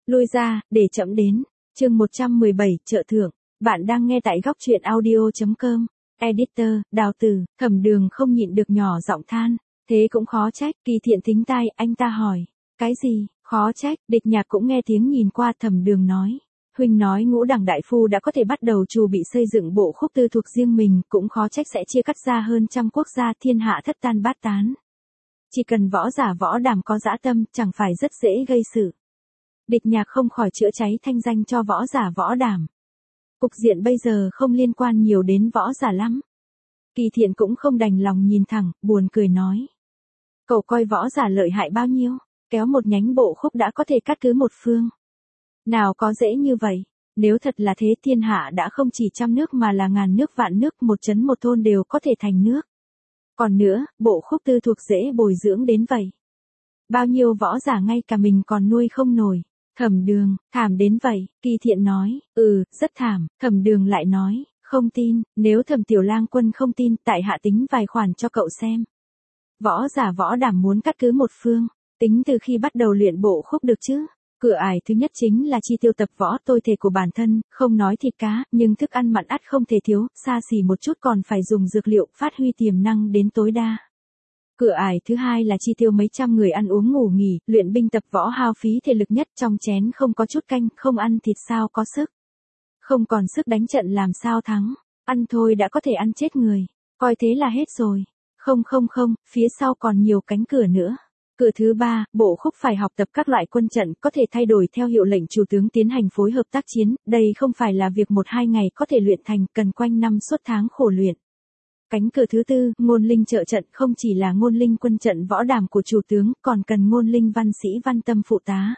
Lui ra, để trẫm đến. Chương 117, trợ thượng. Bạn đang nghe tại góc truyện audio.com. Editor, Đào Tử. Thẩm Đường không nhịn được nhỏ giọng than. Thế cũng khó trách. Kỳ Thiện thính tai, anh ta hỏi. Cái gì? Khó trách. Địch Nhạc cũng nghe tiếng nhìn qua. Thẩm Đường nói. Huynh nói Ngũ Đẳng đại phu đã có thể bắt đầu chuẩn bị xây dựng bộ khúc tư thuộc riêng mình, cũng khó trách sẽ chia cắt ra hơn trăm quốc gia, thiên hạ thất tan bát tán. Chỉ cần võ giả võ đàm có dã tâm, chẳng phải rất dễ gây sự. Địch Nhạc không khỏi chữa cháy thanh danh cho võ giả võ đàm. Cục diện bây giờ không liên quan nhiều đến võ giả lắm. Kỳ Thiện cũng không đành lòng nhìn thẳng, buồn cười nói. Cậu coi võ giả lợi hại bao nhiêu, kéo một nhánh bộ khúc đã có thể cắt cứ một phương. Nào có dễ như vậy, nếu thật là thế thiên hạ đã không chỉ trăm nước mà là ngàn nước vạn nước, một trấn một thôn đều có thể thành nước. Còn nữa, bộ khúc tư thuộc dễ bồi dưỡng đến vậy. Bao nhiêu võ giả ngay cả mình còn nuôi không nổi. Thẩm Đường, thảm đến vậy, Kỳ Thiện nói, rất thảm. Thẩm Đường lại nói, không tin, nếu Thẩm Tiểu Lang Quân không tin, tại hạ tính vài khoản cho cậu xem. Võ giả võ đảm muốn cắt cứ một phương, tính từ khi bắt đầu luyện bộ khúc được chứ. Cửa ải thứ nhất chính là chi tiêu tập võ tôi thể của bản thân, không nói thịt cá, nhưng thức ăn mặn ắt không thể thiếu, xa xỉ một chút còn phải dùng dược liệu, phát huy tiềm năng đến tối đa. Cửa ải thứ hai là chi tiêu mấy trăm người ăn uống ngủ nghỉ, luyện binh tập võ hao phí thể lực nhất, trong chén không có chút canh, không ăn thịt sao có sức. Không còn sức đánh trận làm sao thắng, ăn thôi đã có thể ăn chết người, coi thế là hết rồi. Không, phía sau còn nhiều cánh cửa nữa. Cửa thứ ba, bộ khúc phải học tập các loại quân trận, có thể thay đổi theo hiệu lệnh chủ tướng tiến hành phối hợp tác chiến, đây không phải là việc 1-2 ngày có thể luyện thành, cần quanh năm suốt tháng khổ luyện. Cánh cửa thứ tư, ngôn linh trợ trận, không chỉ là ngôn linh quân trận võ đàm của chủ tướng, còn cần ngôn linh văn sĩ văn tâm phụ tá.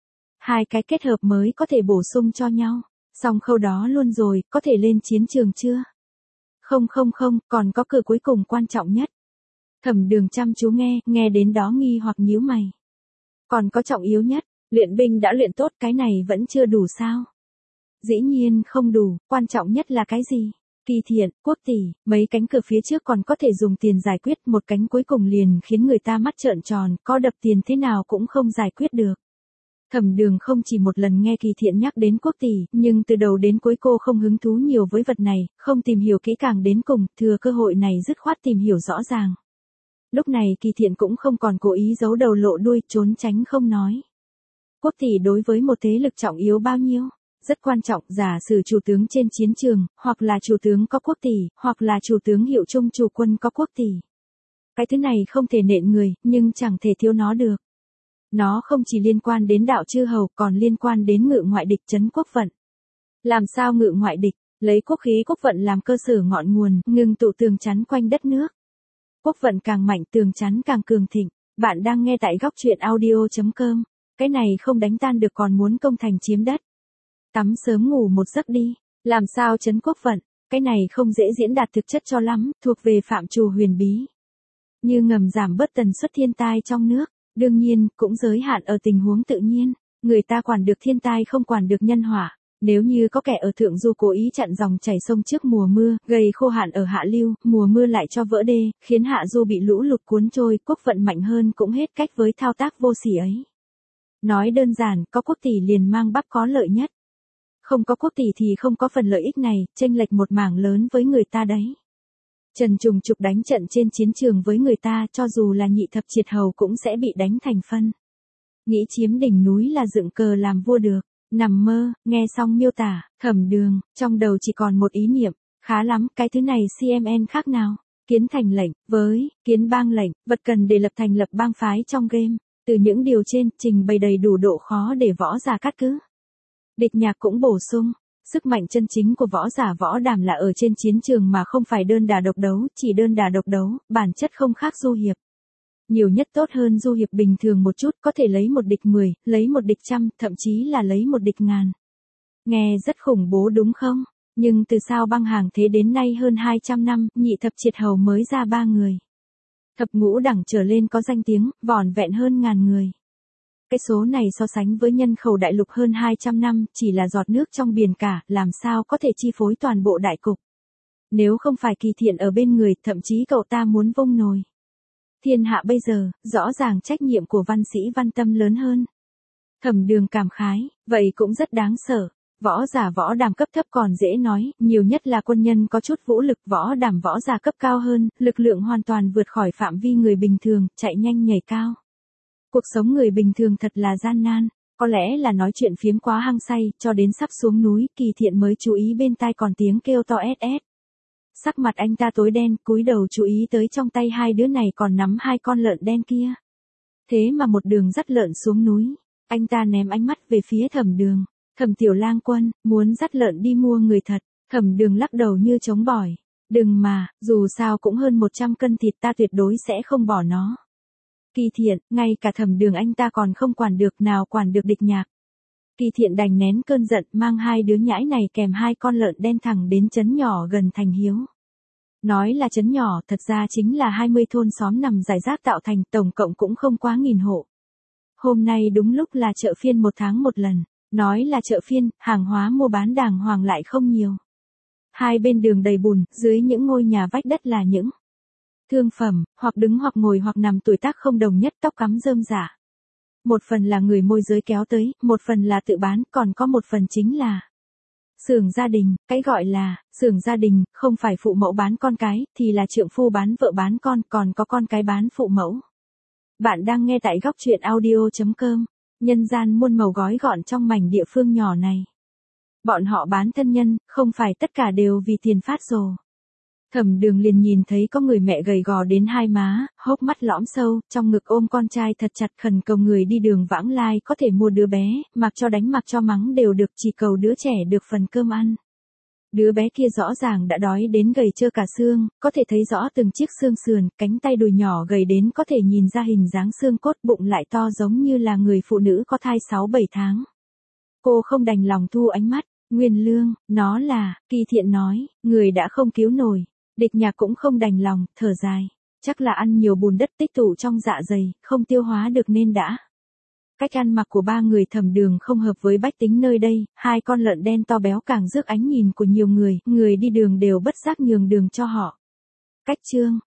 Hai cái kết hợp mới có thể bổ sung cho nhau. Xong khâu đó luôn rồi, có thể lên chiến trường chưa? Không, còn có cửa cuối cùng quan trọng nhất. Thẩm Đường chăm chú nghe đến đó nghi hoặc nhíu mày. Còn có trọng yếu nhất, luyện binh đã luyện tốt, cái này vẫn chưa đủ sao? Dĩ nhiên không đủ, quan trọng nhất là cái gì? Kỳ Thiện, Quốc tỷ, mấy cánh cửa phía trước còn có thể dùng tiền giải quyết, một cánh cuối cùng liền khiến người ta mắt trợn tròn, có đập tiền thế nào cũng không giải quyết được. Thẩm Đường không chỉ một lần nghe Kỳ Thiện nhắc đến Quốc tỷ, nhưng từ đầu đến cuối cô không hứng thú nhiều với vật này, không tìm hiểu kỹ càng đến cùng, thừa cơ hội này dứt khoát tìm hiểu rõ ràng. Lúc này Kỳ Thiện cũng không còn cố ý giấu đầu lộ đuôi, trốn tránh không nói. Quốc tỷ đối với một thế lực trọng yếu bao nhiêu? Rất quan trọng, giả sử chủ tướng trên chiến trường, hoặc là chủ tướng có quốc tỷ, hoặc là chủ tướng hiệu chung chủ quân có quốc tỷ. Cái thứ này không thể nện người, nhưng chẳng thể thiếu nó được. Nó không chỉ liên quan đến đạo chư hầu, còn liên quan đến ngự ngoại địch, trấn quốc vận. Làm sao ngự ngoại địch? Lấy quốc khí quốc vận làm cơ sở ngọn nguồn, ngưng tụ tường chắn quanh đất nước. Quốc vận càng mạnh, tường chắn càng cường thịnh. Bạn đang nghe tại góc truyện audio.com. Cái này không đánh tan được còn muốn công thành chiếm đất. Tắm sớm ngủ một giấc đi. Làm sao trấn quốc vận? Cái này không dễ diễn đạt thực chất cho lắm, thuộc về phạm trù huyền bí. Như ngầm giảm bớt tần suất thiên tai trong nước. Đương nhiên, cũng giới hạn ở tình huống tự nhiên. Người ta quản được thiên tai không quản được nhân họa. Nếu như có kẻ ở thượng du cố ý chặn dòng chảy sông trước mùa mưa, gây khô hạn ở hạ lưu, mùa mưa lại cho vỡ đê, khiến hạ du bị lũ lụt cuốn trôi, quốc vận mạnh hơn cũng hết cách với thao tác vô sỉ ấy. Nói đơn giản, có quốc tỷ liền mang bắp có lợi nhất. Không có quốc tỷ thì không có phần lợi ích này, chênh lệch một mảng lớn với người ta đấy. Trần Trùng Trục đánh trận trên chiến trường với người ta, cho dù là nhị thập triệt hầu cũng sẽ bị đánh thành phân. Nghĩ chiếm đỉnh núi là dựng cờ làm vua được. Nằm mơ, nghe xong miêu tả, Thẩm Đường, trong đầu chỉ còn một ý niệm, khá lắm, cái thứ này CMN khác nào? Kiến thành lệnh, với, kiến bang lệnh, vật cần để thành lập bang phái trong game. Từ những điều trên, trình bày đầy đủ độ khó để võ giả cắt cứ. Địch Nhạc cũng bổ sung, sức mạnh chân chính của võ giả võ đàm là ở trên chiến trường mà không phải đơn đả độc đấu, chỉ đơn đả độc đấu, bản chất không khác du hiệp. Nhiều nhất tốt hơn du hiệp bình thường một chút, có thể lấy một địch 10, lấy một địch 100, thậm chí là lấy một địch 1000. Nghe rất khủng bố đúng không? Nhưng từ sao băng hàng thế đến nay hơn 200 năm, nhị thập triệt hầu mới ra 3 người. Thập ngũ đẳng trở lên có danh tiếng, vỏn vẹn hơn 1000 người. Cái số này so sánh với nhân khẩu đại lục hơn 200 năm, chỉ là giọt nước trong biển cả, làm sao có thể chi phối toàn bộ đại cục. Nếu không phải Kỳ Thiện ở bên người, thậm chí cậu ta muốn vung nồi. Thiên hạ bây giờ, rõ ràng trách nhiệm của văn sĩ văn tâm lớn hơn. Thẩm Đường cảm khái, vậy cũng rất đáng sợ. Võ giả võ đàm cấp thấp còn dễ nói, nhiều nhất là quân nhân có chút vũ lực, võ đàm võ giả cấp cao hơn, lực lượng hoàn toàn vượt khỏi phạm vi người bình thường, chạy nhanh nhảy cao. Cuộc sống người bình thường thật là gian nan, có lẽ là nói chuyện phiếm quá hăng say, cho đến sắp xuống núi, Kỳ Thiện mới chú ý bên tai còn tiếng kêu to ét. Sắc mặt anh ta tối đen, cúi đầu chú ý tới trong tay hai đứa này còn nắm hai con lợn đen kia. Thế mà một đường dắt lợn xuống núi, anh ta ném ánh mắt về phía Thẩm Đường. Thẩm Tiểu Lang Quân, muốn dắt lợn đi mua người thật. Thẩm Đường lắc đầu như chống bỏi. Đừng mà, dù sao cũng hơn 100 cân thịt, ta tuyệt đối sẽ không bỏ nó. Kỳ Thiện, ngay cả Thẩm Đường anh ta còn không quản được, nào quản được địch nhạc. Kỳ Thiện đành nén cơn giận, mang hai đứa nhãi này kèm hai con lợn đen thẳng đến trấn nhỏ gần thành Hiếu. Nói là trấn nhỏ, thật ra chính là 20 thôn xóm nằm rải rác tạo thành, tổng cộng cũng không quá 1000 hộ. Hôm nay đúng lúc là chợ phiên 1 tháng một lần. Nói là chợ phiên, hàng hóa mua bán đàng hoàng lại không nhiều. Hai bên đường đầy bùn, dưới những ngôi nhà vách đất là những thương phẩm, hoặc đứng hoặc ngồi hoặc nằm, tuổi tác không đồng nhất, tóc cắm rơm rả. Một phần là người môi giới kéo tới, một phần là tự bán, còn có một phần chính là xưởng gia đình. Cái gọi là xưởng gia đình, không phải phụ mẫu bán con cái, thì là trượng phu bán vợ bán con, còn có con cái bán phụ mẫu. Bạn đang nghe tại góc truyện audio.com. Nhân gian muôn màu gói gọn trong mảnh địa phương nhỏ này. Bọn họ bán thân nhân, không phải tất cả đều vì tiền phát rồ. Thẩm Đường liền nhìn thấy có người mẹ gầy gò đến hai má, hốc mắt lõm sâu, trong ngực ôm con trai thật chặt, khẩn cầu người đi đường vãng lai có thể mua đứa bé, mặc cho đánh mặc cho mắng đều được, chỉ cầu đứa trẻ được phần cơm ăn. Đứa bé kia rõ ràng đã đói đến gầy trơ cả xương, có thể thấy rõ từng chiếc xương sườn, cánh tay đùi nhỏ gầy đến có thể nhìn ra hình dáng xương cốt, bụng lại to giống như là người phụ nữ có thai 6-7 tháng. Cô không đành lòng thu ánh mắt. Nguyên Lương, nó là, Kỳ Thiện nói, người đã không cứu nổi. Địch Nhạc cũng không đành lòng, thở dài. Chắc là ăn nhiều bùn đất tích tụ trong dạ dày, không tiêu hóa được nên đã. Cách ăn mặc của ba người Thẩm Đường không hợp với bách tính nơi đây, hai con lợn đen to béo càng rước ánh nhìn của nhiều người đi đường đều bất giác nhường đường cho họ. Cách chương